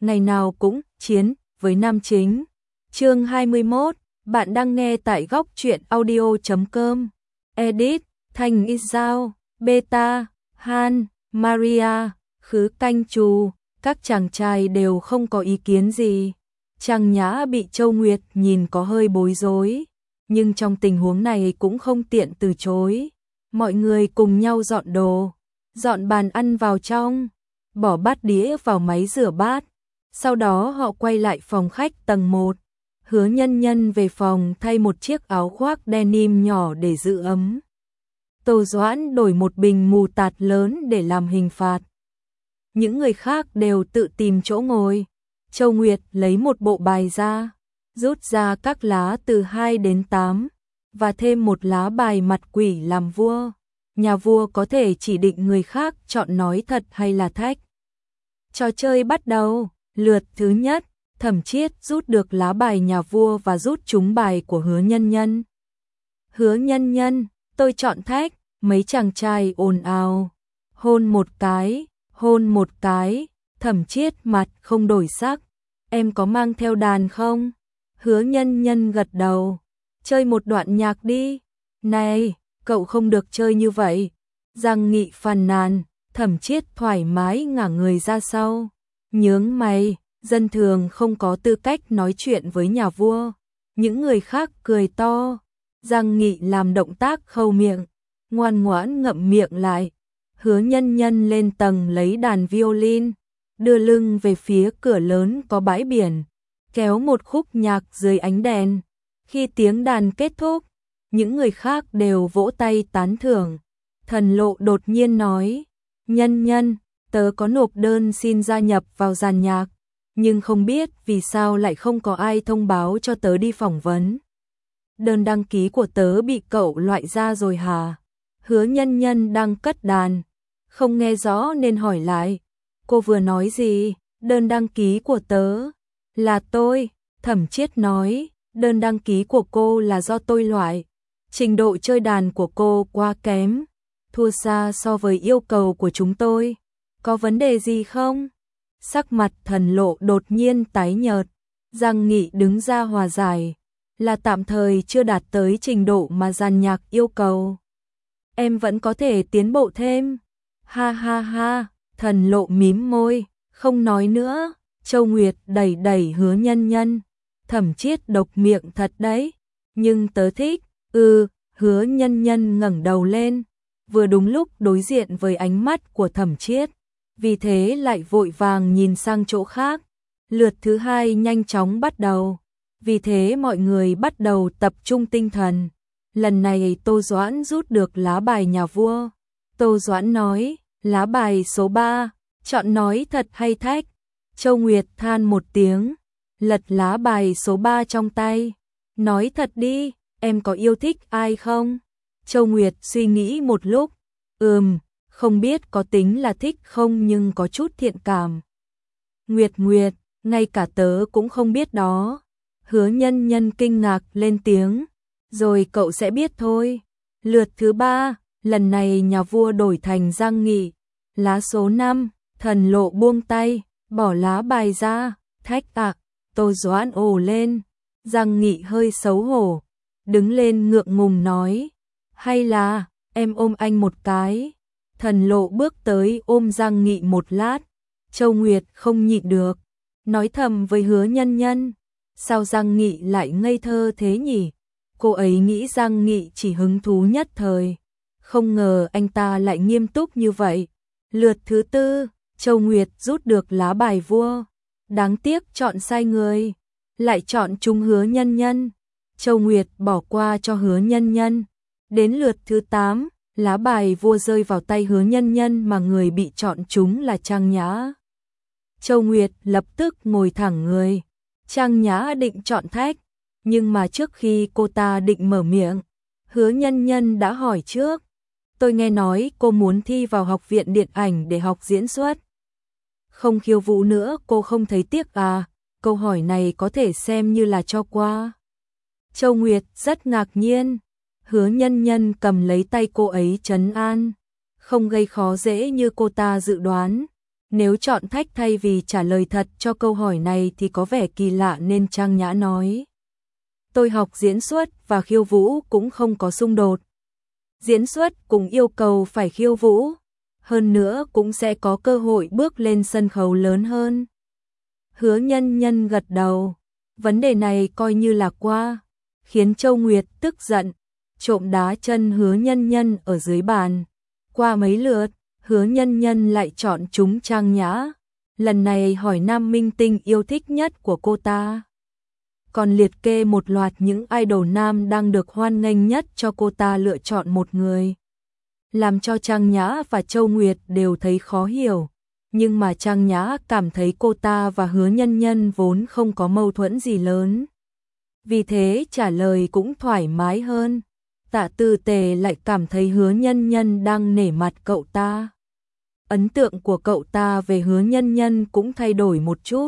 ngày nào cũng chiến với nam chính. Chương 21, bạn đang nghe tại góc truyện audio.com. Edit, Thành Izao, Beta, Han, Maria, Khứ Canh Trù, các chàng trai đều không có ý kiến gì. Trang Nhã bị Châu Nguyệt nhìn có hơi bối rối, nhưng trong tình huống này cũng không tiện từ chối. Mọi người cùng nhau dọn đồ, dọn bàn ăn vào trong, bỏ bát đĩa vào máy rửa bát. Sau đó họ quay lại phòng khách tầng 1. Hứa Nhân Nhân về phòng thay một chiếc áo khoác denim nhỏ để giữ ấm. Tô Doãn đổi một bình mù tạt lớn để làm hình phạt. Những người khác đều tự tìm chỗ ngồi. Châu Nguyệt lấy một bộ bài ra, rút ra các lá từ 2 đến 8, và thêm một lá bài mặt quỷ làm vua. Nhà vua có thể chỉ định người khác chọn nói thật hay là thách. Trò chơi bắt đầu, lượt thứ nhất, Thẩm Chiết rút được lá bài nhà vua và rút trúng bài của Hứa Nhân Nhân. Hứa Nhân Nhân, tôi chọn thách, mấy chàng trai ồn ào. Hôn một cái, hôn một cái, Thẩm Chiết mặt không đổi sắc. Em có mang theo đàn không? Hứa Nhân Nhân gật đầu. Chơi một đoạn nhạc đi. Này, cậu không được chơi như vậy. Giang Nghị phàn nàn, Thẩm Chiết thoải mái ngả người ra sau. Nhướng mày, dân thường không có tư cách nói chuyện với nhà vua. Những người khác cười to. Giang Nghị làm động tác khâu miệng, ngoan ngoãn ngậm miệng lại. Hứa Nhân Nhân lên tầng lấy đàn violin, đưa lưng về phía cửa lớn có bãi biển, kéo một khúc nhạc dưới ánh đèn. Khi tiếng đàn kết thúc, những người khác đều vỗ tay tán thưởng. Thần Lộ đột nhiên nói, Nhân Nhân, tớ có nộp đơn xin gia nhập vào dàn nhạc, nhưng không biết vì sao lại không có ai thông báo cho tớ đi phỏng vấn. Đơn đăng ký của tớ bị cậu loại ra rồi hả? Hứa Nhân Nhân đang cất đàn, không nghe rõ nên hỏi lại. Cô vừa nói gì? Đơn đăng ký của tớ là tôi. Thẩm Chiết nói, đơn đăng ký của cô là do tôi loại. Trình độ chơi đàn của cô quá kém, thua xa so với yêu cầu của chúng tôi. Có vấn đề gì không? Sắc mặt Thần Lộ đột nhiên tái nhợt. Giang Nghị đứng ra hòa giải, là tạm thời chưa đạt tới trình độ mà dàn nhạc yêu cầu. Em vẫn có thể tiến bộ thêm. Ha ha ha, Thần Lộ mím môi, không nói nữa. Châu Nguyệt đẩy đẩy Hứa Nhân Nhân. Thẩm Chiết độc miệng thật đấy, nhưng tớ thích. Hứa Nhân Nhân ngẩng đầu lên, vừa đúng lúc đối diện với ánh mắt của Thẩm Chiết, vì thế lại vội vàng nhìn sang chỗ khác. Lượt thứ hai nhanh chóng bắt đầu, vì thế mọi người bắt đầu tập trung tinh thần. Lần này Tô Doãn rút được lá bài nhà vua. Tô Doãn nói, lá bài số 3, chọn nói thật hay thách. Châu Nguyệt than một tiếng, lật lá bài số 3 trong tay. Nói thật đi, em có yêu thích ai không? Châu Nguyệt suy nghĩ một lúc, không biết có tính là thích không nhưng có chút thiện cảm. Nguyệt, ngay cả tớ cũng không biết đó. Hứa Nhân Nhân kinh ngạc lên tiếng, rồi cậu sẽ biết thôi. Lượt thứ 3, lần này nhà vua đổi thành Giang Nghị. Lá số 5, Thần Lộ buông tay, bỏ lá bài ra. Thách ạ, Tô Doãn ồ lên. Giang Nghị hơi xấu hổ, đứng lên ngượng ngùng nói, hay là em ôm anh một cái. Thần Lộ bước tới ôm Giang Nghị một lát. Châu Nguyệt không nhịn được, nói thầm với Hứa Nhân Nhân, sao Giang Nghị lại ngây thơ thế nhỉ? Cô ấy nghĩ Giang Nghị chỉ hứng thú nhất thời, không ngờ anh ta lại nghiêm túc như vậy. Lượt thứ 4, Châu Nguyệt rút được lá bài vua. Đáng tiếc chọn sai người, lại chọn trúng Hứa Nhân Nhân. Châu Nguyệt bỏ qua cho Hứa Nhân Nhân. Đến lượt thứ 8, lá bài vua rơi vào tay Hứa Nhân Nhân mà người bị chọn trúng là Trang Nhã. Châu Nguyệt lập tức ngồi thẳng người. Trang Nhã định chọn thách, nhưng mà trước khi cô ta định mở miệng, Hứa Nhân Nhân đã hỏi trước. Tôi nghe nói cô muốn thi vào học viện điện ảnh để học diễn xuất. Không khiêu vũ nữa cô không thấy tiếc à? Câu hỏi này có thể xem như là cho qua. Châu Nguyệt rất ngạc nhiên. Hứa Nhân Nhân cầm lấy tay cô ấy trấn an, không gây khó dễ như cô ta dự đoán. Nếu chọn thách thay vì trả lời thật cho câu hỏi này thì có vẻ kỳ lạ nên Trang Nhã nói. Tôi học diễn xuất và khiêu vũ cũng không có xung đột. Diễn xuất cũng yêu cầu phải khiêu vũ, hơn nữa cũng sẽ có cơ hội bước lên sân khấu lớn hơn. Hứa Nhân Nhân gật đầu, vấn đề này coi như là qua, khiến Châu Nguyệt tức giận, trộm đá chân Hứa Nhân Nhân ở dưới bàn. Qua mấy lượt, Hứa Nhân Nhân lại chọn trúng Trang Nhã, lần này hỏi nam minh tinh yêu thích nhất của cô ta. Còn liệt kê một loạt những idol nam đang được hoan nghênh nhất cho cô ta lựa chọn một người. Làm cho Trang Nhã và Châu Nguyệt đều thấy khó hiểu, nhưng mà Trang Nhã cảm thấy cô ta và Hứa Nhân Nhân vốn không có mâu thuẫn gì lớn. Vì thế trả lời cũng thoải mái hơn. Tạ Tư Tề lại cảm thấy Hứa Nhân Nhân đang nể mặt cậu ta. Ấn tượng của cậu ta về Hứa Nhân Nhân cũng thay đổi một chút.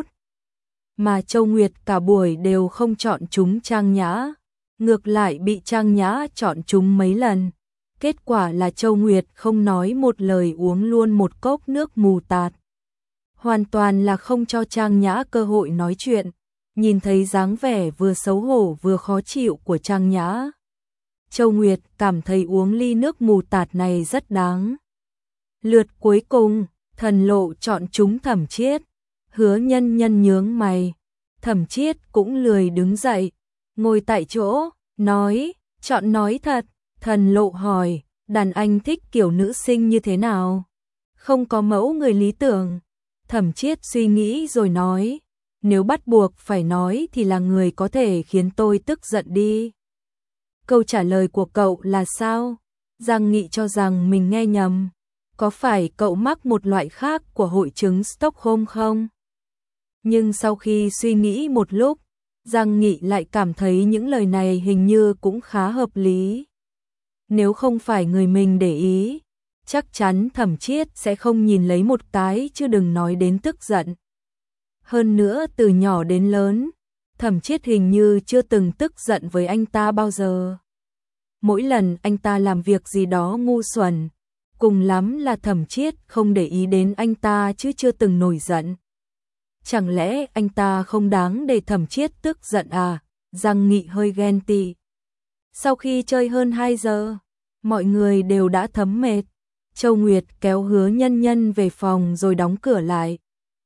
Mà Châu Nguyệt cả buổi đều không chọn chúng Trang Nhã, ngược lại bị Trang Nhã chọn chúng mấy lần. Kết quả là Châu Nguyệt không nói một lời uống luôn một cốc nước mù tạt. Hoàn toàn là không cho Trang Nhã cơ hội nói chuyện. Nhìn thấy dáng vẻ vừa xấu hổ vừa khó chịu của Trang Nhã, Châu Nguyệt cảm thấy uống ly nước mù tạt này rất đáng. Lượt cuối cùng, Thần Lộ chọn chúng Thẩm Chiết. Hứa Nhân Nhân nhướng mày, Thẩm Chiết cũng lười đứng dậy, ngồi tại chỗ, nói, chọn nói thật. Thần Lộ hỏi, đàn anh thích kiểu nữ sinh như thế nào? Không có mẫu người lý tưởng. Thẩm Chiết suy nghĩ rồi nói, nếu bắt buộc phải nói thì là người có thể khiến tôi tức giận đi. Câu trả lời của cậu là sao? Giang Nghị cho rằng mình nghe nhầm. Có phải cậu mắc một loại khác của hội chứng Stockholm không? Nhưng sau khi suy nghĩ một lúc, Giang Nghị lại cảm thấy những lời này hình như cũng khá hợp lý. Nếu không phải người mình để ý, chắc chắn Thẩm Chiết sẽ không nhìn lấy một cái chứ đừng nói đến tức giận. Hơn nữa từ nhỏ đến lớn, Thẩm Chiết hình như chưa từng tức giận với anh ta bao giờ. Mỗi lần anh ta làm việc gì đó ngu xuẩn, cùng lắm là Thẩm Chiết không để ý đến anh ta chứ chưa từng nổi giận. Chẳng lẽ anh ta không đáng để Thẩm Chiết tức giận à? Giang Nghị hơi ghen tị. Sau khi chơi hơn 2 giờ, mọi người đều đã thấm mệt. Châu Nguyệt kéo Hứa Nhân Nhân về phòng rồi đóng cửa lại.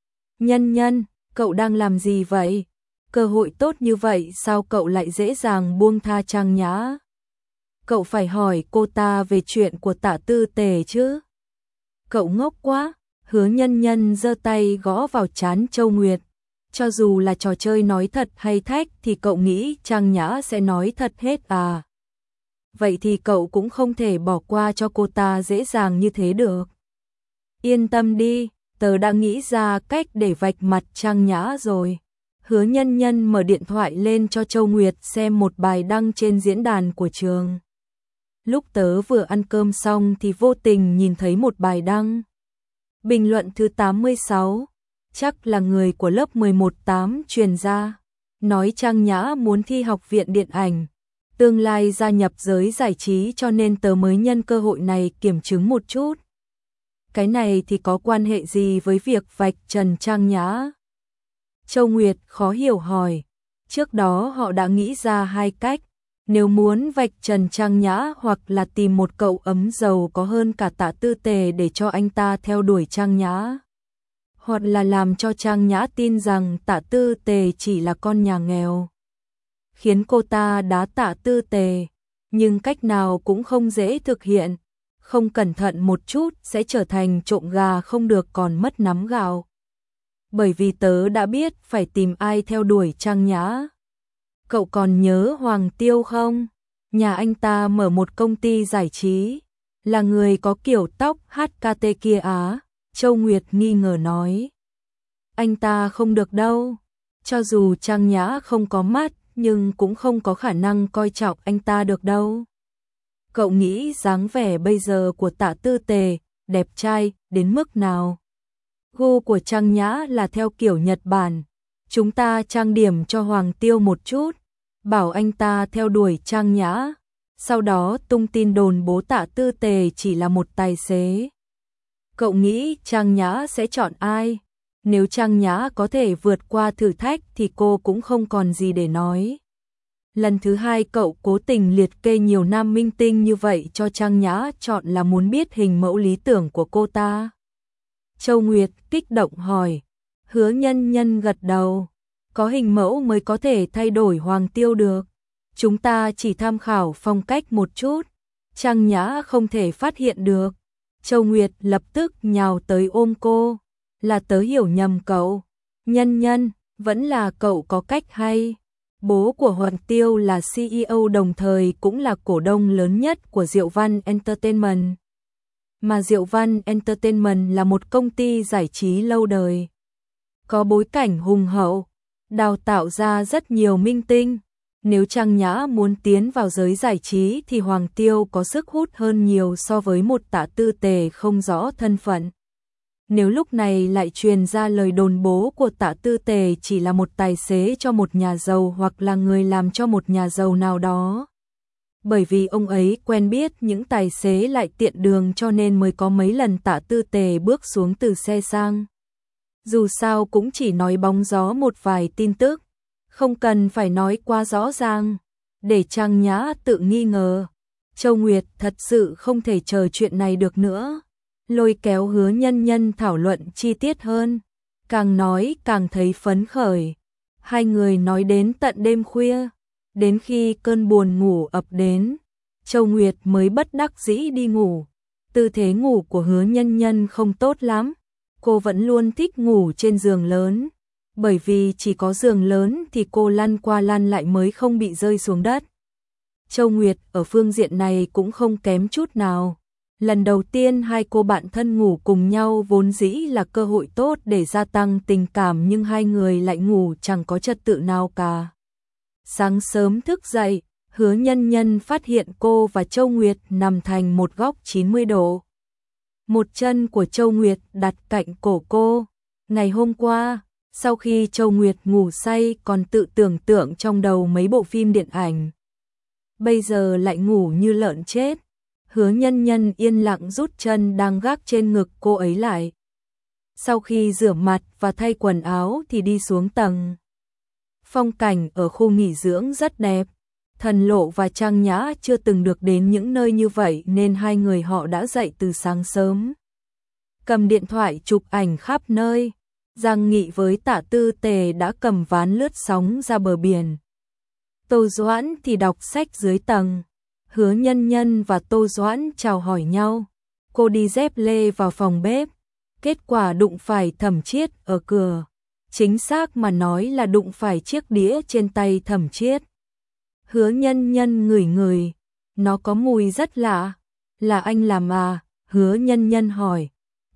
Nhân Nhân, cậu đang làm gì vậy? Cơ hội tốt như vậy sao cậu lại dễ dàng buông tha Trang Nhã? Cậu phải hỏi cô ta về chuyện của Tạ Tư Tề chứ. Cậu ngốc quá. Hứa Nhân Nhân giơ tay gõ vào trán Châu Nguyệt. Cho dù là trò chơi nói thật hay thách thì cậu nghĩ Trang Nhã sẽ nói thật hết à? Vậy thì cậu cũng không thể bỏ qua cho cô ta dễ dàng như thế được. Yên tâm đi, tớ đã nghĩ ra cách để vạch mặt Trang Nhã rồi. Hứa Nhân Nhân mở điện thoại lên cho Châu Nguyệt xem một bài đăng trên diễn đàn của trường. Lúc tớ vừa ăn cơm xong thì vô tình nhìn thấy một bài đăng. Bình luận thứ 86, chắc là người của lớp 11-8 truyền ra, nói Trang Nhã muốn thi học viện điện ảnh, tương lai gia nhập giới giải trí cho nên tớ mới nhân cơ hội này kiểm chứng một chút. Cái này thì có quan hệ gì với việc vạch trần Trang Nhã? Châu Nguyệt khó hiểu hỏi, trước đó họ đã nghĩ ra hai cách, nếu muốn vạch trần Trang Nhã hoặc là tìm một cậu ấm giàu có hơn cả Tạ Tư Tề để cho anh ta theo đuổi Trang Nhã, hoặc là làm cho Trang Nhã tin rằng Tạ Tư Tề chỉ là con nhà nghèo, khiến cô ta đá Tạ Tư Tề, nhưng cách nào cũng không dễ thực hiện, không cẩn thận một chút sẽ trở thành trộm gà không được còn mất nắm gạo. Bởi vì tớ đã biết phải tìm ai theo đuổi Trang Nhã. Cậu còn nhớ Hoàng Tiêu không? Nhà anh ta mở một công ty giải trí, là người có kiểu tóc HKT kia á, Châu Nguyệt nghi ngờ nói. Anh ta không được đâu, cho dù Trang Nhã không có mắt nhưng cũng không có khả năng coi trọng anh ta được đâu. Cậu nghĩ dáng vẻ bây giờ của Tạ Tư Tề đẹp trai đến mức nào? Gu của Trang Nhã là theo kiểu Nhật Bản, chúng ta trang điểm cho Hoàng Tiêu một chút, bảo anh ta theo đuổi Trang Nhã, sau đó tung tin đồn bố Tạ Tư Tề chỉ là một tài xế. Cậu nghĩ Trang Nhã sẽ chọn ai? Nếu Trang Nhã có thể vượt qua thử thách thì cô cũng không còn gì để nói. Lần thứ hai cậu cố tình liệt kê nhiều nam minh tinh như vậy cho Trang Nhã chọn là muốn biết hình mẫu lý tưởng của cô ta. Châu Nguyệt kích động hỏi. Hứa Nhân Nhân gật đầu. Có hình mẫu mới có thể thay đổi Hoàng Tiêu được. Chúng ta chỉ tham khảo phong cách một chút. Trang Nhã không thể phát hiện được. Châu Nguyệt lập tức nhào tới ôm cô. Là tớ hiểu nhầm cậu. Nhân Nhân, vẫn là cậu có cách hay. Bố của Hoàng Tiêu là CEO đồng thời cũng là cổ đông lớn nhất của Diệu Văn Entertainment. Mà Diệu Văn Entertainment là một công ty giải trí lâu đời. Có bối cảnh hùng hậu, đào tạo ra rất nhiều minh tinh. Nếu Trang Nhã muốn tiến vào giới giải trí thì Hoàng Tiêu có sức hút hơn nhiều so với một Tạ Tư Tề không rõ thân phận. Nếu lúc này lại truyền ra lời đồn bố của Tạ Tư Tề chỉ là một tài xế cho một nhà giàu hoặc là người làm cho một nhà giàu nào đó. Bởi vì ông ấy quen biết những tài xế lại tiện đường cho nên mới có mấy lần Tạ Tư Tề bước xuống từ xe sang. Dù sao cũng chỉ nói bóng gió một vài tin tức, không cần phải nói quá rõ ràng, để Trang Nhã tự nghi ngờ. Châu Nguyệt thật sự không thể chờ chuyện này được nữa. Lôi kéo Hứa Nhân Nhân thảo luận chi tiết hơn, càng nói càng thấy phấn khởi. Hai người nói đến tận đêm khuya, đến khi cơn buồn ngủ ập đến, Châu Nguyệt mới bất đắc dĩ đi ngủ. Tư thế ngủ của Hứa Nhân Nhân không tốt lắm, cô vẫn luôn thích ngủ trên giường lớn, bởi vì chỉ có giường lớn thì cô lăn qua lăn lại mới không bị rơi xuống đất. Châu Nguyệt ở phương diện này cũng không kém chút nào. Lần đầu tiên hai cô bạn thân ngủ cùng nhau vốn dĩ là cơ hội tốt để gia tăng tình cảm nhưng hai người lại ngủ chẳng có trật tự nào cả. Sáng sớm thức dậy, Hứa Nhân Nhân phát hiện cô và Châu Nguyệt nằm thành một góc 90 độ. Một chân của Châu Nguyệt đặt cạnh cổ cô. Ngày hôm qua, sau khi Châu Nguyệt ngủ say còn tự tưởng tượng trong đầu mấy bộ phim điện ảnh. Bây giờ lại ngủ như lợn chết. Hứa Nhân Nhân yên lặng rút chân đang gác trên ngực cô ấy lại. Sau khi rửa mặt và thay quần áo thì đi xuống tầng. Phong cảnh ở khu nghỉ dưỡng rất đẹp. Thần Lộ và Trang Nhã chưa từng được đến những nơi như vậy nên hai người họ đã dậy từ sáng sớm. Cầm điện thoại chụp ảnh khắp nơi. Giang Nghị với Tạ Tư Tề đã cầm ván lướt sóng ra bờ biển. Tô Doãn thì đọc sách dưới tầng. Hứa Nhân Nhân và Tô Doãn chào hỏi nhau. Cô đi dép lê vào phòng bếp. Kết quả đụng phải Thẩm Chiết ở cửa. Chính xác mà nói là đụng phải chiếc đĩa trên tay Thẩm Chiết. Hứa Nhân Nhân ngửi ngửi. Nó có mùi rất lạ. Là anh làm à? Hứa Nhân Nhân hỏi.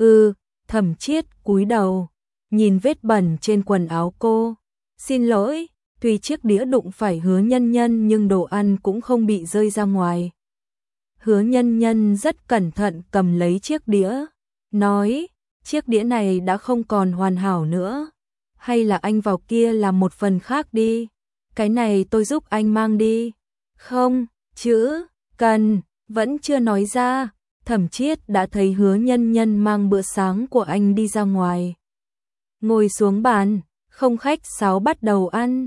Thẩm Chiết cúi đầu. Nhìn vết bẩn trên quần áo cô. Xin lỗi. Tuy chiếc đĩa đụng phải Hứa Nhân Nhân nhưng đồ ăn cũng không bị rơi ra ngoài. Hứa Nhân Nhân rất cẩn thận cầm lấy chiếc đĩa, nói, chiếc đĩa này đã không còn hoàn hảo nữa. Hay là anh vào kia làm một phần khác đi, cái này tôi giúp anh mang đi. Không, chữ, cần, vẫn chưa nói ra, Thẩm Chiết đã thấy Hứa Nhân Nhân mang bữa sáng của anh đi ra ngoài. Ngồi xuống bàn, không khách sáo bắt đầu ăn.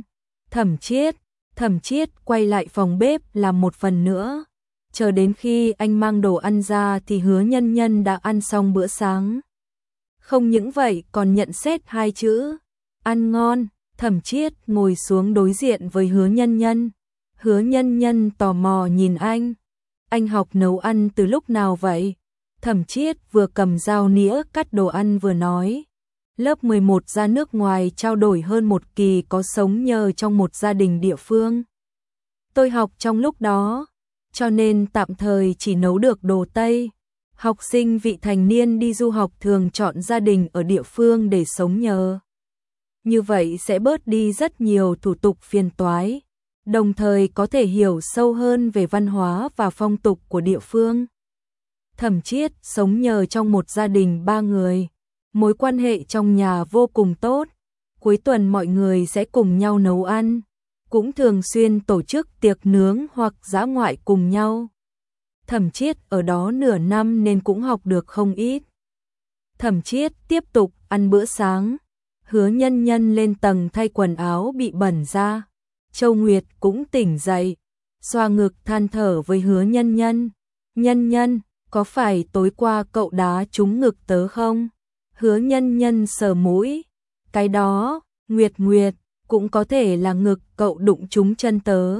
Thẩm Chiết quay lại phòng bếp làm một phần nữa. Chờ đến khi anh mang đồ ăn ra thì Hứa Nhân Nhân đã ăn xong bữa sáng. Không những vậy còn nhận xét hai chữ, ăn ngon. Thẩm Chiết ngồi xuống đối diện với Hứa Nhân Nhân. Hứa Nhân Nhân tò mò nhìn anh. Anh học nấu ăn từ lúc nào vậy? Thẩm Chiết vừa cầm dao nĩa cắt đồ ăn vừa nói. Lớp 11 ra nước ngoài trao đổi hơn một kỳ có sống nhờ trong một gia đình địa phương. Tôi học trong lúc đó, cho nên tạm thời chỉ nấu được đồ Tây. Học sinh vị thành niên đi du học thường chọn gia đình ở địa phương để sống nhờ. Như vậy sẽ bớt đi rất nhiều thủ tục phiền toái, đồng thời có thể hiểu sâu hơn về văn hóa và phong tục của địa phương. Thẩm Chiết sống nhờ trong một gia đình 3 người. Mối quan hệ trong nhà vô cùng tốt, cuối tuần mọi người sẽ cùng nhau nấu ăn, cũng thường xuyên tổ chức tiệc nướng hoặc dã ngoại cùng nhau. Thẩm Chiết ở đó nửa năm nên cũng học được không ít. Thẩm Chiết tiếp tục ăn bữa sáng. Hứa Nhân Nhân lên tầng thay quần áo bị bẩn ra. Châu Nguyệt cũng tỉnh dậy, xoa ngực than thở với Hứa Nhân Nhân. Nhân Nhân, có phải tối qua cậu đá trúng ngực tớ không? Hứa Nhân Nhân sờ mũi. Cái đó, Nguyệt Nguyệt, cũng có thể là ngực cậu đụng trúng chân tớ.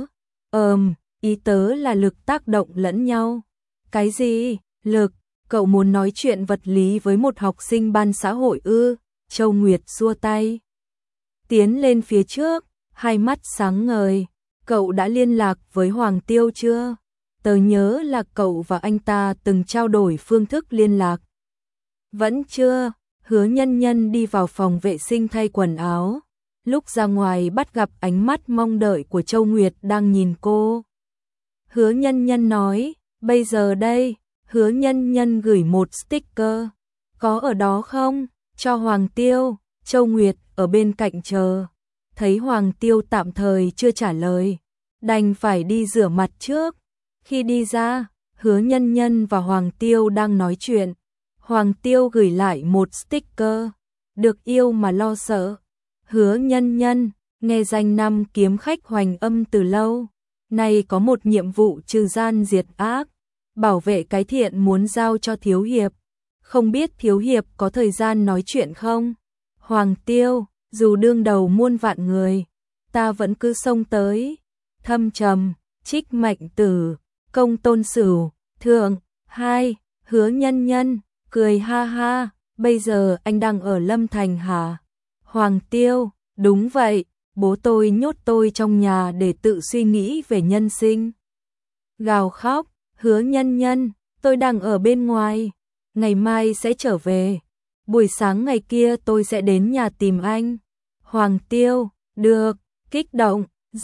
Ý tớ là lực tác động lẫn nhau. Cái gì? Lực? Cậu muốn nói chuyện vật lý với một học sinh ban xã hội ư? Châu Nguyệt xua tay. Tiến lên phía trước, hai mắt sáng ngời. Cậu đã liên lạc với Hoàng Tiêu chưa? Tớ nhớ là cậu và anh ta từng trao đổi phương thức liên lạc. Vẫn chưa. Hứa Nhân Nhân đi vào phòng vệ sinh thay quần áo. Lúc ra ngoài bắt gặp ánh mắt mong đợi của Châu Nguyệt đang nhìn cô. Hứa Nhân Nhân nói, bây giờ đây. Hứa Nhân Nhân gửi một sticker. Có ở đó không? Cho Hoàng Tiêu. Châu Nguyệt ở bên cạnh chờ. Thấy Hoàng Tiêu tạm thời chưa trả lời, đành phải đi rửa mặt trước. Khi đi ra, Hứa Nhân Nhân và Hoàng Tiêu đang nói chuyện. Hoàng Tiêu gửi lại một sticker. Được yêu mà lo sợ. Hứa Nhân Nhân, nghe danh năm kiếm khách Hoành Âm từ lâu. Nay có một nhiệm vụ trừ gian diệt ác. Bảo vệ cái thiện muốn giao cho Thiếu Hiệp. Không biết Thiếu Hiệp có thời gian nói chuyện không? Hoàng Tiêu, dù đương đầu muôn vạn người, ta vẫn cứ xông tới. Thâm Trầm, Trích Mệnh Tử, Công Tôn Sửu, Thượng, hai. Hứa Nhân Nhân, cười ha ha, bây giờ anh đang ở Lâm Thành hả? Hoàng Tiêu, đúng vậy, bố tôi nhốt tôi trong nhà để tự suy nghĩ về nhân sinh. Gào khóc, Hứa Nhân Nhân, tôi đang ở bên ngoài, ngày mai sẽ trở về. Buổi sáng ngày kia tôi sẽ đến nhà tìm anh. Hoàng Tiêu, được, kích động,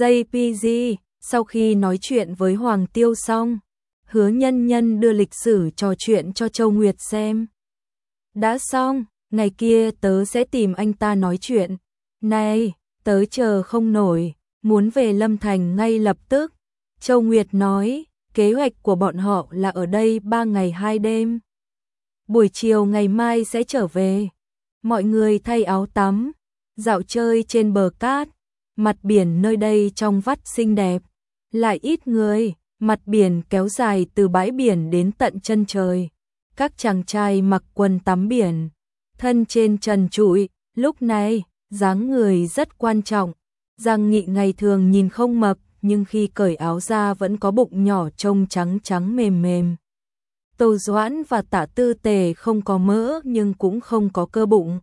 JPG. Sau khi nói chuyện với Hoàng Tiêu xong, Hứa Nhân Nhân đưa lịch sử trò chuyện cho Châu Nguyệt xem. Đã xong, ngày kia tớ sẽ tìm anh ta nói chuyện. Này, tớ chờ không nổi, muốn về Lâm Thành ngay lập tức. Châu Nguyệt nói, kế hoạch của bọn họ là ở đây 3 ngày 2 đêm. Buổi chiều ngày mai sẽ trở về. Mọi người thay áo tắm, dạo chơi trên bờ cát. Mặt biển nơi đây trong vắt xinh đẹp, lại ít người. Mặt biển kéo dài từ bãi biển đến tận chân trời. Các chàng trai mặc quần tắm biển, thân trên trần trụi. Lúc này, dáng người rất quan trọng. Giang Nghị ngày thường nhìn không mập, nhưng khi cởi áo ra vẫn có bụng nhỏ trông trắng trắng mềm mềm. Tô Doãn và Tạ Tư Tề không có mỡ nhưng cũng không có cơ bụng.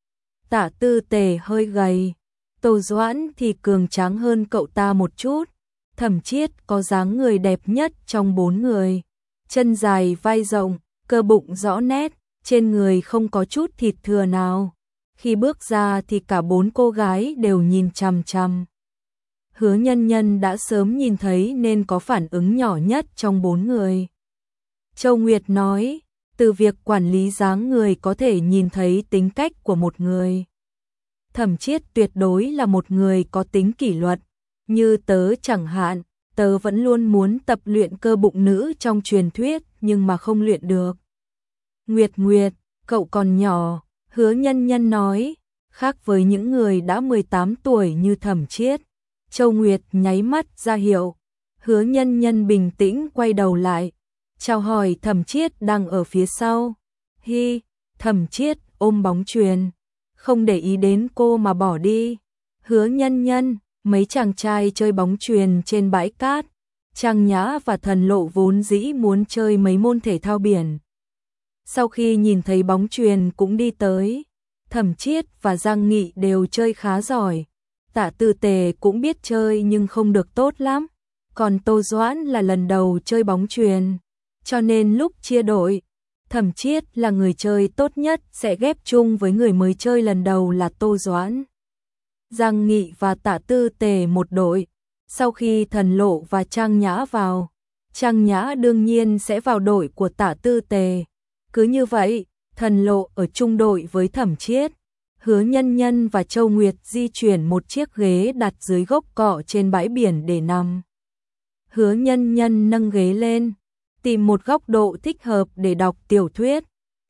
Tạ Tư Tề hơi gầy, Tô Doãn thì cường tráng hơn cậu ta một chút. Thẩm Chiết có dáng người đẹp nhất trong 4 người. Chân dài vai rộng, cơ bụng rõ nét, trên người không có chút thịt thừa nào. Khi bước ra thì cả 4 cô gái đều nhìn chằm chằm. Hứa Nhân Nhân đã sớm nhìn thấy nên có phản ứng nhỏ nhất trong 4 người. Châu Nguyệt nói, từ việc quản lý dáng người có thể nhìn thấy tính cách của một người. Thẩm Chiết tuyệt đối là một người có tính kỷ luật. Như tớ chẳng hạn, tớ vẫn luôn muốn tập luyện cơ bụng nữ trong truyền thuyết nhưng mà không luyện được. Nguyệt Nguyệt, cậu còn nhỏ, Hứa Nhân Nhân nói, khác với những người đã 18 tuổi như Thẩm Chiết. Châu Nguyệt nháy mắt ra hiệu. Hứa Nhân Nhân bình tĩnh quay đầu lại, chào hỏi Thẩm Chiết đang ở phía sau. Hi, Thẩm Chiết ôm bóng chuyền, không để ý đến cô mà bỏ đi. Hứa Nhân Nhân, mấy chàng trai chơi bóng chuyền trên bãi cát. Trang Nhã và Thần Lộ vốn dĩ muốn chơi mấy môn thể thao biển. Sau khi nhìn thấy bóng chuyền cũng đi tới. Thẩm Chiết và Giang Nghị đều chơi khá giỏi. Tạ Tư Tề cũng biết chơi nhưng không được tốt lắm. Còn Tô Doãn là lần đầu chơi bóng chuyền, cho nên lúc chia đội, Thẩm Chiết là người chơi tốt nhất sẽ ghép chung với người mới chơi lần đầu là Tô Doãn. Giang Nghị và Tạ Tư Tề một đội. Sau khi Thần Lộ và Trang Nhã vào, Trang Nhã đương nhiên sẽ vào đội của Tạ Tư Tề. Cứ như vậy, Thần Lộ ở chung đội với Thẩm Chiết. Hứa Nhân Nhân và Châu Nguyệt di chuyển một chiếc ghế đặt dưới gốc cọ trên bãi biển để nằm. Hứa Nhân Nhân nâng ghế lên, tìm một góc độ thích hợp để đọc tiểu thuyết.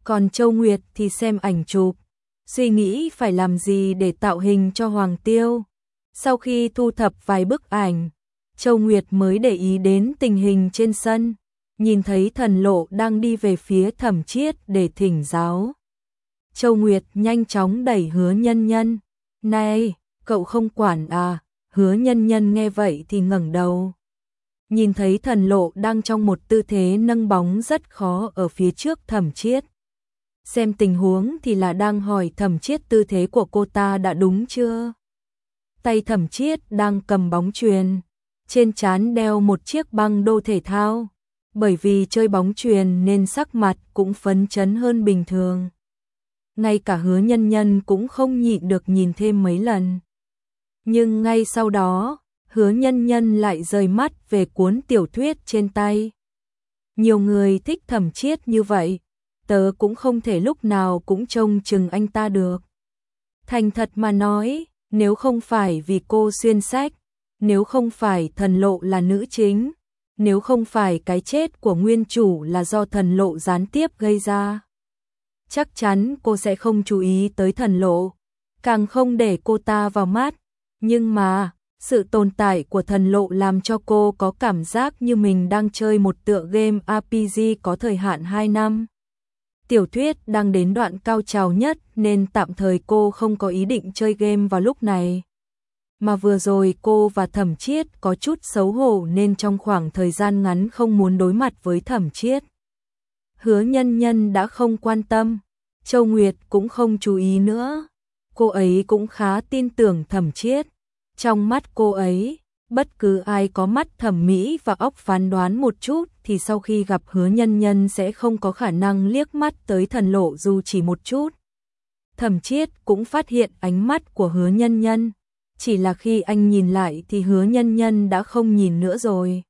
Còn Châu Nguyệt thì xem ảnh chụp, suy nghĩ phải làm gì để tạo hình cho Hoàng Tiêu. Sau khi thu thập vài bức ảnh, Châu Nguyệt mới để ý đến tình hình trên sân, nhìn thấy Thần Lộ đang đi về phía Thẩm Chiết để thỉnh giáo. Châu Nguyệt nhanh chóng đẩy Hứa Nhân Nhân. Này, cậu không quản à? Hứa Nhân Nhân nghe vậy thì ngẩng đầu. Nhìn thấy Thần Lộ đang trong một tư thế nâng bóng rất khó ở phía trước Thẩm Chiết. Xem tình huống thì là đang hỏi Thẩm Chiết tư thế của cô ta đã đúng chưa. Tay Thẩm Chiết đang cầm bóng chuyền, trên trán đeo một chiếc băng đô thể thao. Bởi vì chơi bóng chuyền nên sắc mặt cũng phấn chấn hơn bình thường. Ngay cả Hứa Nhân Nhân cũng không nhịn được nhìn thêm mấy lần. Nhưng ngay sau đó, Hứa Nhân Nhân lại rời mắt về cuốn tiểu thuyết trên tay. Nhiều người thích Thẩm Chiết như vậy, tớ cũng không thể lúc nào cũng trông chừng anh ta được. Thành thật mà nói, nếu không phải vì cô xuyên sách, nếu không phải Thần Lộ là nữ chính, nếu không phải cái chết của nguyên chủ là do Thần Lộ gián tiếp gây ra, chắc chắn cô sẽ không chú ý tới Thần Lộ, càng không để cô ta vào mắt. Nhưng mà, sự tồn tại của Thần Lộ làm cho cô có cảm giác như mình đang chơi một tựa game RPG có thời hạn 2 năm. Tiểu thuyết đang đến đoạn cao trào nhất nên tạm thời cô không có ý định chơi game vào lúc này. Mà vừa rồi cô và Thẩm Chiết có chút xấu hổ nên trong khoảng thời gian ngắn không muốn đối mặt với Thẩm Chiết. Hứa Nhân Nhân đã không quan tâm, Châu Nguyệt cũng không chú ý nữa. Cô ấy cũng khá tin tưởng Thẩm Chiết. Trong mắt cô ấy, bất cứ ai có mắt thẩm mỹ và óc phán đoán một chút thì sau khi gặp Hứa Nhân Nhân sẽ không có khả năng liếc mắt tới Thần Lộ dù chỉ một chút. Thẩm Chiết cũng phát hiện ánh mắt của Hứa Nhân Nhân, chỉ là khi anh nhìn lại thì Hứa Nhân Nhân đã không nhìn nữa rồi.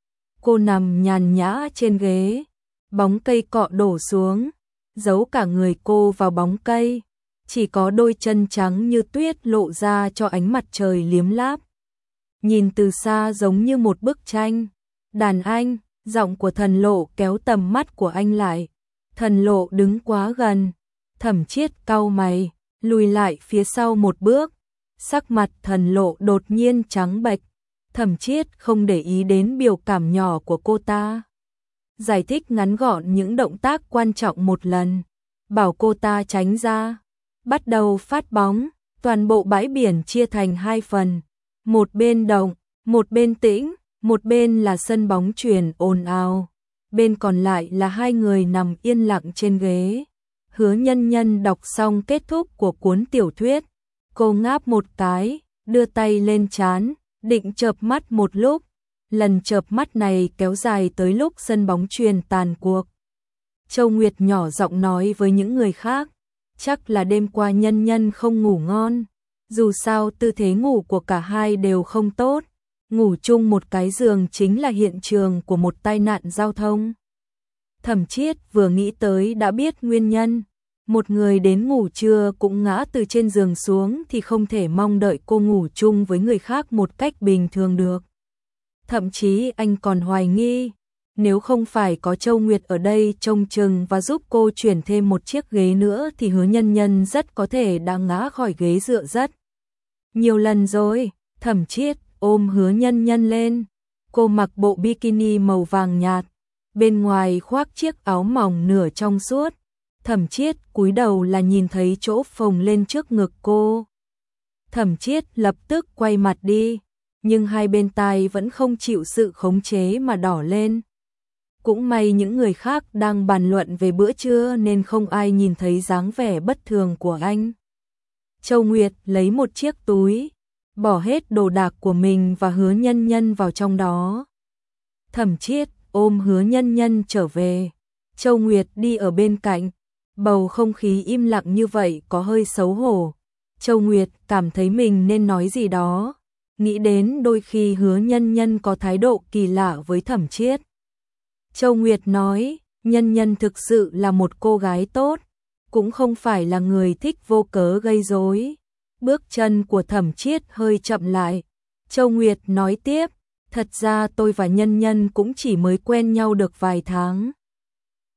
Cô nằm nhàn nhã trên ghế, bóng cây cọ đổ xuống, giấu cả người cô vào bóng cây, chỉ có đôi chân trắng như tuyết lộ ra cho ánh mặt trời liếm láp. Nhìn từ xa giống như một bức tranh. Đàn anh, giọng của Thần Lộ kéo tầm mắt của anh lại. Thần Lộ đứng quá gần. Thẩm Chiết cau mày, lùi lại phía sau một bước. Sắc mặt Thần Lộ đột nhiên trắng bệch. Thẩm Chiết không để ý đến biểu cảm nhỏ của cô ta. Giải thích ngắn gọn những động tác quan trọng một lần. Bảo cô ta tránh ra. Bắt đầu phát bóng. Toàn bộ bãi biển chia thành 2 phần. Một bên động, một bên tĩnh, một bên là sân bóng chuyền ồn ào, bên còn lại là 2 người nằm yên lặng trên ghế. Hứa Nhân Nhân đọc xong kết thúc của cuốn tiểu thuyết, cô ngáp một cái, đưa tay lên trán, định chợp mắt một lúc. Lần chợp mắt này kéo dài tới lúc sân bóng chuyền tàn cuộc. Châu Nguyệt nhỏ giọng nói với những người khác, chắc là đêm qua Nhân Nhân không ngủ ngon. Dù sao tư thế ngủ của cả hai đều không tốt, ngủ chung một cái giường chính là hiện trường của một tai nạn giao thông. Thẩm Chiết vừa nghĩ tới đã biết nguyên nhân, một người đến ngủ trưa cũng ngã từ trên giường xuống thì không thể mong đợi cô ngủ chung với người khác một cách bình thường được. Thậm chí anh còn hoài nghi, nếu không phải có Châu Nguyệt ở đây trông chừng và giúp cô chuyển thêm một chiếc ghế nữa thì Hứa Nhân Nhân rất có thể đã ngã khỏi ghế dựa rất nhiều lần rồi. Thẩm Chiết ôm Hứa Nhân Nhân lên. Cô mặc bộ bikini màu vàng nhạt, bên ngoài khoác chiếc áo mỏng nửa trong suốt. Thẩm Chiết cúi đầu là nhìn thấy chỗ phồng lên trước ngực cô. Thẩm Chiết lập tức quay mặt đi, nhưng hai bên tai vẫn không chịu sự khống chế mà đỏ lên. Cũng may những người khác đang bàn luận về bữa trưa nên không ai nhìn thấy dáng vẻ bất thường của anh. Châu Nguyệt lấy một chiếc túi, bỏ hết đồ đạc của mình và Hứa Nhân Nhân vào trong đó. Thẩm Chiết ôm Hứa Nhân Nhân trở về. Châu Nguyệt đi ở bên cạnh. Bầu không khí im lặng như vậy có hơi xấu hổ. Châu Nguyệt cảm thấy mình nên nói gì đó. Nghĩ đến đôi khi Hứa Nhân Nhân có thái độ kỳ lạ với Thẩm Chiết. Châu Nguyệt nói, Nhân Nhân thực sự là một cô gái tốt, cũng không phải là người thích vô cớ gây rối. Bước chân của Thẩm Chiết hơi chậm lại. Châu Nguyệt nói tiếp, thật ra tôi và Nhân Nhân cũng chỉ mới quen nhau được vài tháng.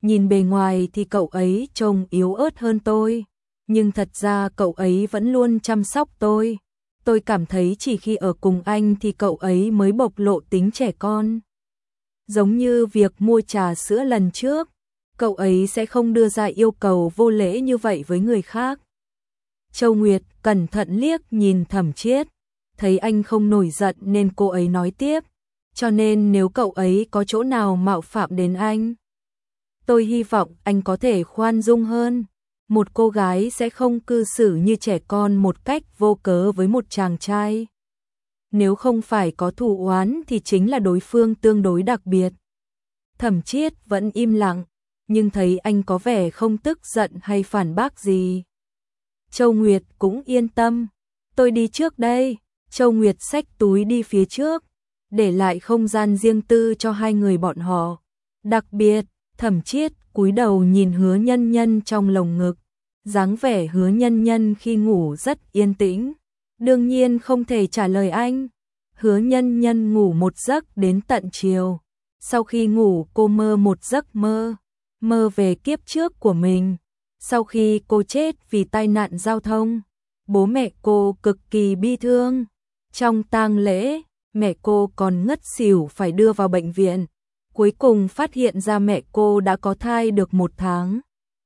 Nhìn bề ngoài thì cậu ấy trông yếu ớt hơn tôi, nhưng thật ra cậu ấy vẫn luôn chăm sóc tôi. Tôi cảm thấy chỉ khi ở cùng anh thì cậu ấy mới bộc lộ tính trẻ con. Giống như việc mua trà sữa lần trước, cậu ấy sẽ không đưa ra yêu cầu vô lễ như vậy với người khác. Châu Nguyệt cẩn thận liếc nhìn Thẩm Chiết, thấy anh không nổi giận nên cô ấy nói tiếp, cho nên nếu cậu ấy có chỗ nào mạo phạm đến anh, tôi hy vọng anh có thể khoan dung hơn. Một cô gái sẽ không cư xử như trẻ con một cách vô cớ với một chàng trai. Nếu không phải có thù oán thì chính là đối phương tương đối đặc biệt. Thẩm Chiết vẫn im lặng, nhưng thấy anh có vẻ không tức giận hay phản bác gì. Châu Nguyệt cũng yên tâm. Tôi đi trước đây. Châu Nguyệt xách túi đi phía trước, để lại không gian riêng tư cho hai người bọn họ. Đặc biệt, Thẩm Chiết cúi đầu nhìn Hứa Nhân Nhân trong lồng ngực. Dáng vẻ Hứa Nhân Nhân khi ngủ rất yên tĩnh. Đương nhiên không thể trả lời anh. Hứa Nhân Nhân ngủ một giấc đến tận chiều. Sau khi ngủ cô mơ một giấc mơ. Mơ về kiếp trước của mình. Sau khi cô chết vì tai nạn giao thông, bố mẹ cô cực kỳ bi thương. Trong tang lễ, mẹ cô còn ngất xỉu phải đưa vào bệnh viện. Cuối cùng phát hiện ra mẹ cô đã có thai được 1 tháng.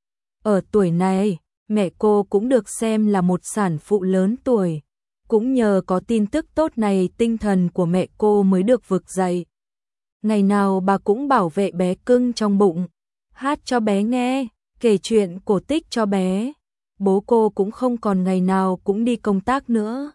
Ở tuổi này, mẹ cô cũng được xem là một sản phụ lớn tuổi. Cũng nhờ có tin tức tốt này tinh thần của mẹ cô mới được vực dậy. Ngày nào bà cũng bảo vệ bé cưng trong bụng, hát cho bé nghe, kể chuyện cổ tích cho bé. Bố cô cũng không còn ngày nào cũng đi công tác nữa.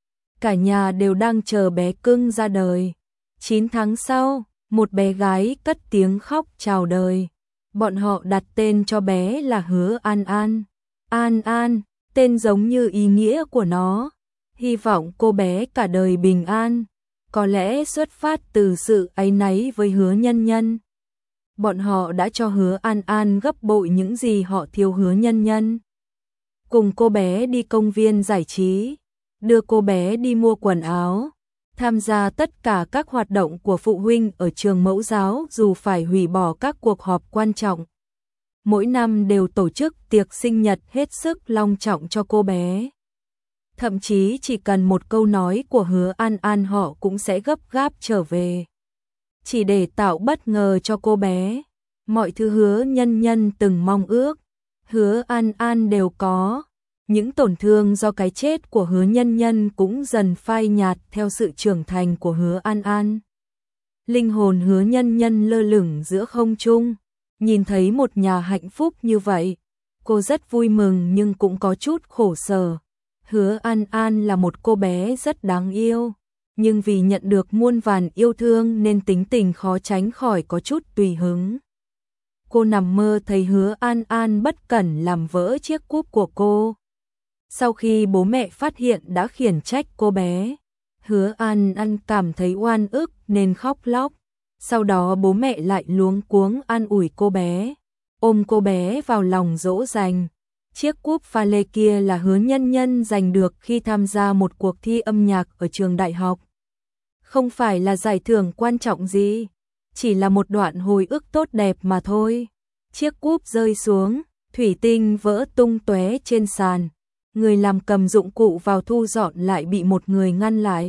Cả nhà đều đang chờ bé cưng ra đời. 9 tháng sau, một bé gái cất tiếng khóc chào đời. Bọn họ đặt tên cho bé là Hứa An An. An An, tên giống như ý nghĩa của nó. Hy vọng cô bé cả đời bình an. Có lẽ xuất phát từ sự áy náy với Hứa Nhân Nhân. Bọn họ đã cho Hứa An An gấp bội những gì họ thiếu Hứa Nhân Nhân. Cùng cô bé đi công viên giải trí, đưa cô bé đi mua quần áo, tham gia tất cả các hoạt động của phụ huynh ở trường mẫu giáo dù phải hủy bỏ các cuộc họp quan trọng. Mỗi năm đều tổ chức tiệc sinh nhật hết sức long trọng cho cô bé. Thậm chí chỉ cần một câu nói của Hứa An An họ cũng sẽ gấp gáp trở về. Chỉ để tạo bất ngờ cho cô bé. Mọi thứ Hứa Nhân Nhân từng mong ước, Hứa An An đều có. Những tổn thương do cái chết của Hứa Nhân Nhân cũng dần phai nhạt theo sự trưởng thành của Hứa An An. Linh hồn Hứa Nhân Nhân lơ lửng giữa không trung, nhìn thấy một nhà hạnh phúc như vậy, cô rất vui mừng nhưng cũng có chút khổ sở. Hứa An An là một cô bé rất đáng yêu, nhưng vì nhận được muôn vàn yêu thương nên tính tình khó tránh khỏi có chút tùy hứng. Cô nằm mơ thấy Hứa An An bất cẩn làm vỡ chiếc cúp của cô. Sau khi bố mẹ phát hiện đã khiển trách cô bé, Hứa An An cảm thấy oan ức nên khóc lóc. Sau đó bố mẹ lại luống cuống an ủi cô bé, ôm cô bé vào lòng dỗ dành. Chiếc cúp pha lê kia là Hứa Nhân Nhân giành được khi tham gia một cuộc thi âm nhạc ở trường đại học. Không phải là giải thưởng quan trọng gì, chỉ là một đoạn hồi ức tốt đẹp mà thôi. Chiếc cúp rơi xuống, thủy tinh vỡ tung tóe trên sàn. Người làm cầm dụng cụ vào thu dọn lại bị một người ngăn lại.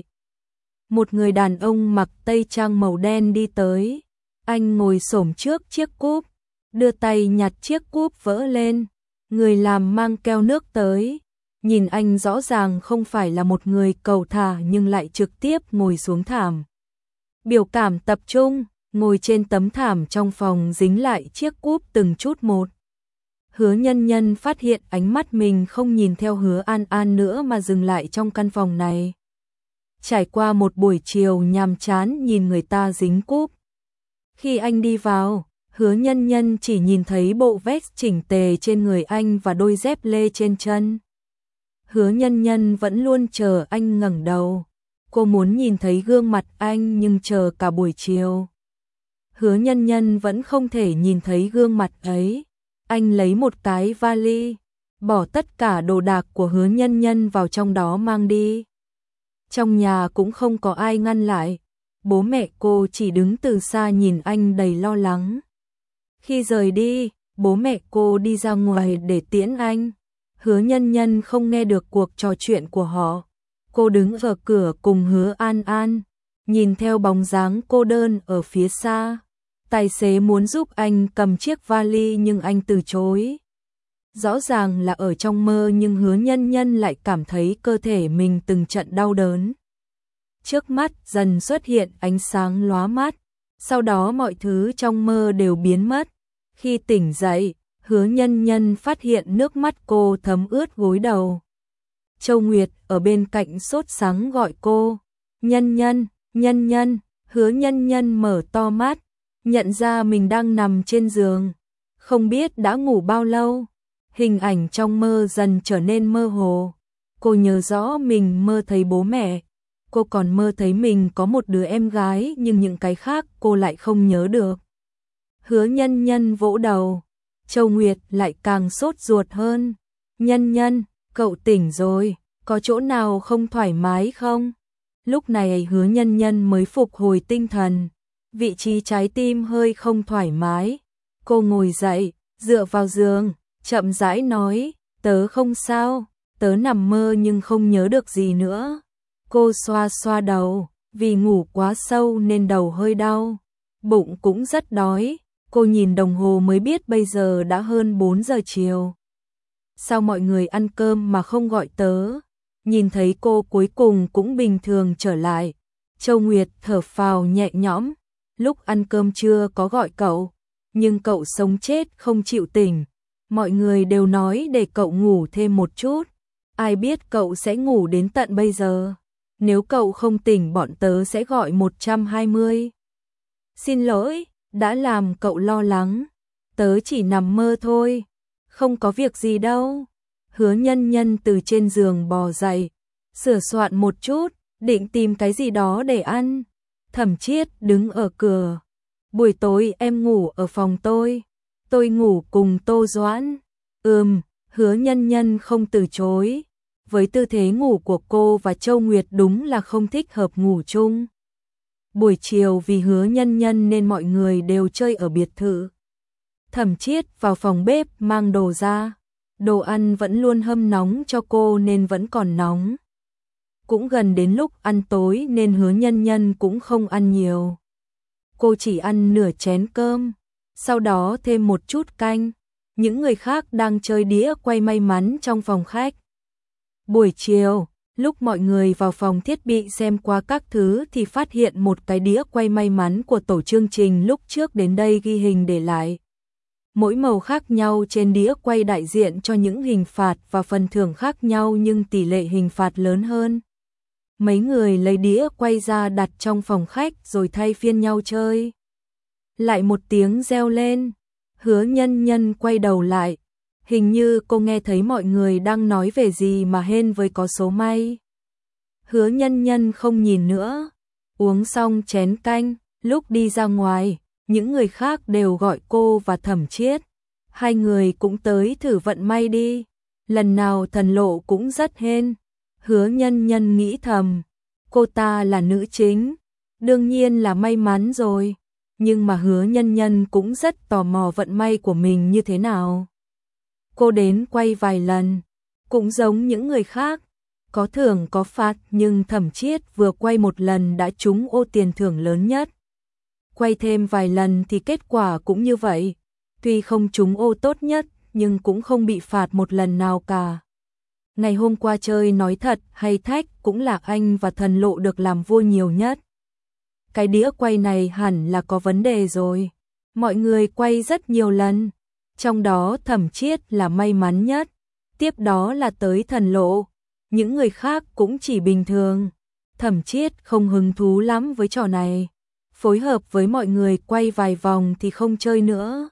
Một người đàn ông mặc tây trang màu đen đi tới. Anh ngồi xổm trước chiếc cúp, đưa tay nhặt chiếc cúp vỡ lên. Người làm mang keo nước tới. Nhìn anh rõ ràng không phải là một người cầu thả nhưng lại trực tiếp ngồi xuống thảm. Biểu cảm tập trung, ngồi trên tấm thảm trong phòng dính lại chiếc cúp từng chút một. Hứa Nhân Nhân phát hiện ánh mắt mình không nhìn theo Hứa An An nữa mà dừng lại trong căn phòng này. Trải qua một buổi chiều nhàm chán nhìn người ta dính cúp. Khi anh đi vào, Hứa Nhân Nhân chỉ nhìn thấy bộ vest chỉnh tề trên người anh và đôi dép lê trên chân. Hứa Nhân Nhân vẫn luôn chờ anh ngẩng đầu. Cô muốn nhìn thấy gương mặt anh nhưng chờ cả buổi chiều. Hứa Nhân Nhân vẫn không thể nhìn thấy gương mặt ấy. Anh lấy một cái vali, bỏ tất cả đồ đạc của Hứa Nhân Nhân vào trong đó mang đi. Trong nhà cũng không có ai ngăn lại. Bố mẹ cô chỉ đứng từ xa nhìn anh đầy lo lắng. Khi rời đi, bố mẹ cô đi ra ngoài để tiễn anh. Hứa Nhân Nhân không nghe được cuộc trò chuyện của họ. Cô đứng ở cửa cùng Hứa An An, nhìn theo bóng dáng cô đơn ở phía xa. Tài xế muốn giúp anh cầm chiếc vali nhưng anh từ chối. Rõ ràng là ở trong mơ nhưng Hứa Nhân Nhân lại cảm thấy cơ thể mình từng trận đau đớn. Trước mắt dần xuất hiện ánh sáng lóa mắt, sau đó mọi thứ trong mơ đều biến mất. Khi tỉnh dậy, Hứa Nhân Nhân phát hiện nước mắt cô thấm ướt gối đầu. Châu Nguyệt ở bên cạnh sốt sắng gọi cô, Nhân Nhân, Nhân Nhân. Hứa Nhân Nhân mở to mắt, nhận ra mình đang nằm trên giường, không biết đã ngủ bao lâu. Hình ảnh trong mơ dần trở nên mơ hồ. Cô nhớ rõ mình mơ thấy bố mẹ, cô còn mơ thấy mình có một đứa em gái nhưng những cái khác cô lại không nhớ được. Hứa Nhân Nhân vỗ đầu, Châu Nguyệt lại càng sốt ruột hơn. Nhân Nhân, cậu tỉnh rồi, có chỗ nào không thoải mái không? Lúc này Hứa Nhân Nhân mới phục hồi tinh thần, vị trí trái tim hơi không thoải mái. Cô ngồi dậy, dựa vào giường, chậm rãi nói, tớ không sao, tớ nằm mơ nhưng không nhớ được gì nữa. Cô xoa xoa đầu, vì ngủ quá sâu nên đầu hơi đau, bụng cũng rất đói. Cô nhìn đồng hồ mới biết bây giờ đã hơn 4 giờ chiều. Sao mọi người ăn cơm mà không gọi tớ? Nhìn thấy cô cuối cùng cũng bình thường trở lại. Châu Nguyệt thở phào nhẹ nhõm, lúc ăn cơm trưa có gọi cậu, nhưng cậu sống chết không chịu tỉnh. Mọi người đều nói để cậu ngủ thêm một chút, ai biết cậu sẽ ngủ đến tận bây giờ. Nếu cậu không tỉnh bọn tớ sẽ gọi 120. Xin lỗi, đã làm cậu lo lắng. Tớ chỉ nằm mơ thôi, không có việc gì đâu. Hứa Nhân Nhân từ trên giường bò dậy, sửa soạn một chút, định tìm cái gì đó để ăn. Thẩm Chiết đứng ở cửa. Buổi tối em ngủ ở phòng tôi ngủ cùng Tô Doãn. Hứa Nhân Nhân không từ chối. Với tư thế ngủ của cô và Châu Nguyệt đúng là không thích hợp ngủ chung. Buổi chiều vì Hứa Nhân Nhân nên mọi người đều chơi ở biệt thự. Thẩm Chiết vào phòng bếp mang đồ ra. Đồ ăn vẫn luôn hâm nóng cho cô nên vẫn còn nóng. Cũng gần đến lúc ăn tối nên Hứa Nhân Nhân cũng không ăn nhiều. Cô chỉ ăn nửa chén cơm, sau đó thêm một chút canh. Những người khác đang chơi đĩa quay may mắn trong phòng khách. Buổi chiều, lúc mọi người vào phòng thiết bị xem qua các thứ thì phát hiện một cái đĩa quay may mắn của tổ chương trình lúc trước đến đây ghi hình để lại. Mỗi màu khác nhau trên đĩa quay đại diện cho những hình phạt và phần thưởng khác nhau nhưng tỷ lệ hình phạt lớn hơn. Mấy người lấy đĩa quay ra đặt trong phòng khách rồi thay phiên nhau chơi. Lại một tiếng reo lên, Hứa Nhân Nhân quay đầu lại. Hình như cô nghe thấy mọi người đang nói về gì mà hên với có số may. Hứa Nhân Nhân không nhìn nữa, uống xong chén canh, lúc đi ra ngoài, những người khác đều gọi cô và Thẩm Chiết. Hai người cũng tới thử vận may đi, lần nào thần lộ cũng rất hên. Hứa Nhân Nhân nghĩ thầm, cô ta là nữ chính, đương nhiên là may mắn rồi. Nhưng mà Hứa Nhân Nhân cũng rất tò mò vận may của mình như thế nào. Cô đến quay vài lần, cũng giống những người khác, có thưởng có phạt nhưng Thẩm Chiết vừa quay một lần đã trúng ô tiền thưởng lớn nhất. Quay thêm vài lần thì kết quả cũng như vậy, tuy không trúng ô tốt nhất nhưng cũng không bị phạt một lần nào cả. Ngày hôm qua chơi nói thật hay thách cũng là anh và thần lộ được làm vua nhiều nhất. Cái đĩa quay này hẳn là có vấn đề rồi. Mọi người quay rất nhiều lần, trong đó Thẩm Chiết là may mắn nhất, tiếp đó là tới thần lộ. Những người khác cũng chỉ bình thường. Thẩm Chiết không hứng thú lắm với trò này, phối hợp với mọi người quay vài vòng thì không chơi nữa.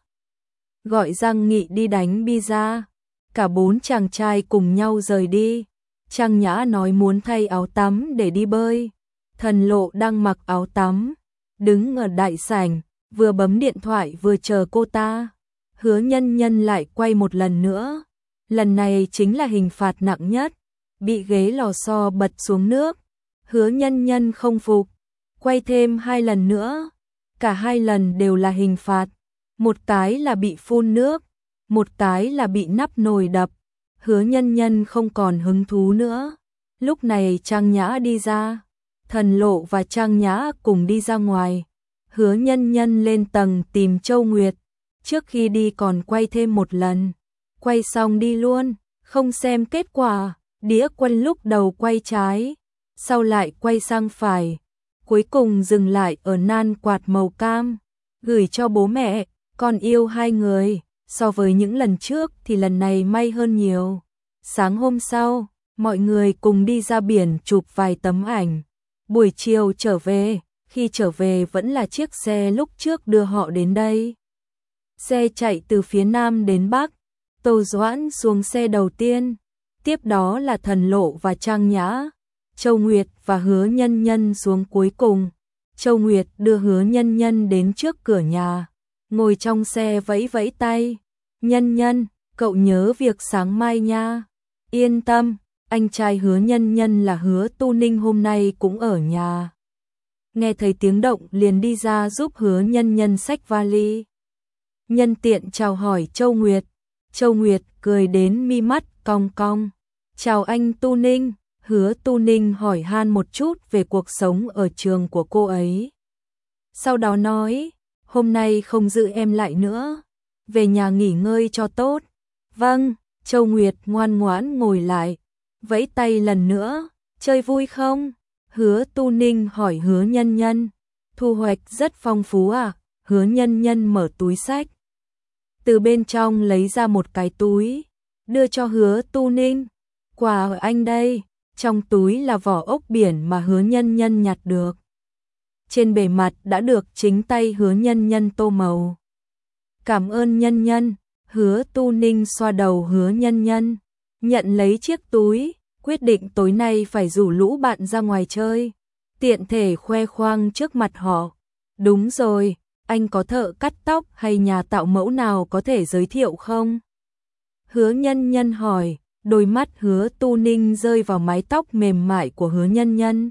Gọi Giang Nghị đi đánh pizza, cả 4 chàng trai cùng nhau rời đi. Trang Nhã nói muốn thay áo tắm để đi bơi. Thần lộ đang mặc áo tắm, đứng ở đại sảnh, vừa bấm điện thoại vừa chờ cô ta. Hứa Nhân Nhân lại quay một lần nữa. Lần này chính là hình phạt nặng nhất, bị ghế lò xo bật xuống nước. Hứa Nhân Nhân không phục, quay thêm 2 lần nữa. Cả 2 lần đều là hình phạt. một cái là bị phun nước, một cái là bị nắp nồi đập. Hứa Nhân Nhân không còn hứng thú nữa. Lúc này Trang Nhã đi ra, Thần Lộ và Trang Nhã cùng đi ra ngoài. Hứa Nhân Nhân lên tầng tìm Châu Nguyệt, trước khi đi còn quay thêm một lần. Quay xong đi luôn, không xem kết quả. Đĩa Quân lúc đầu quay trái, sau lại quay sang phải, cuối cùng dừng lại ở nan quạt màu cam, gửi cho bố mẹ. Con yêu hai người, so với những lần trước thì lần này may hơn nhiều. Sáng hôm sau, mọi người cùng đi ra biển chụp vài tấm ảnh. Buổi chiều trở về, khi trở về vẫn là chiếc xe lúc trước đưa họ đến đây. Xe chạy từ phía Nam đến Bắc, Tô Doãn xuống xe đầu tiên, tiếp đó là Thần Lộ và Trang Nhã, Châu Nguyệt và Hứa Nhân Nhân xuống cuối cùng. Châu Nguyệt đưa Hứa Nhân Nhân đến trước cửa nhà, ngồi trong xe vẫy vẫy tay. Nhân Nhân, cậu nhớ việc sáng mai nha. Yên tâm, anh trai Hứa Nhân Nhân là Hứa Tu Ninh hôm nay cũng ở nhà. Nghe thấy tiếng động liền đi ra giúp Hứa Nhân Nhân xách vali. Nhân tiện chào hỏi Châu Nguyệt. Châu Nguyệt cười đến mi mắt cong cong. Chào anh Tu Ninh. Hứa Tu Ninh hỏi han một chút về cuộc sống ở trường của cô ấy. Sau đó nói, hôm nay không giữ em lại nữa, về nhà nghỉ ngơi cho tốt. Vâng, Châu Nguyệt ngoan ngoãn ngồi lại, vẫy tay lần nữa, chơi vui không? Hứa Tu Ninh hỏi Hứa Nhân Nhân, thu hoạch rất phong phú à? Hứa Nhân Nhân mở túi xách, từ bên trong lấy ra một cái túi, đưa cho Hứa Tu Ninh. Quà ở anh đây. Trong túi là vỏ ốc biển mà Hứa Nhân Nhân nhặt được. Trên bề mặt đã được chính tay Hứa Nhân Nhân tô màu. Cảm ơn Nhân Nhân. Hứa Tu Ninh xoa đầu Hứa Nhân Nhân, nhận lấy chiếc túi, quyết định tối nay phải rủ lũ bạn ra ngoài chơi, tiện thể khoe khoang trước mặt họ. Đúng rồi, anh có thợ cắt tóc hay nhà tạo mẫu nào có thể giới thiệu không? Hứa Nhân Nhân hỏi, đôi mắt Hứa Tu Ninh rơi vào mái tóc mềm mại của Hứa Nhân Nhân.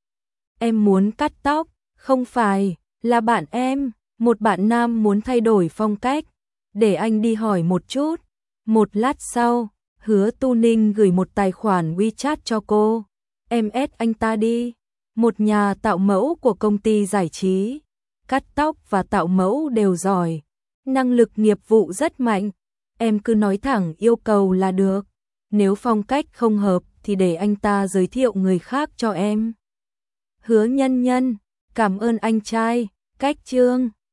Em muốn cắt tóc, không phải, là bạn em, một bạn nam muốn thay đổi phong cách, để anh đi hỏi một chút. Một lát sau, Hứa Tu Ninh gửi một tài khoản WeChat cho cô. Em add anh ta đi, một nhà tạo mẫu của công ty giải trí, cắt tóc và tạo mẫu đều giỏi, năng lực nghiệp vụ rất mạnh. Em cứ nói thẳng yêu cầu là được, nếu phong cách không hợp thì để anh ta giới thiệu người khác cho em. Hứa Nhân Nhân, cảm ơn anh trai, cách chương.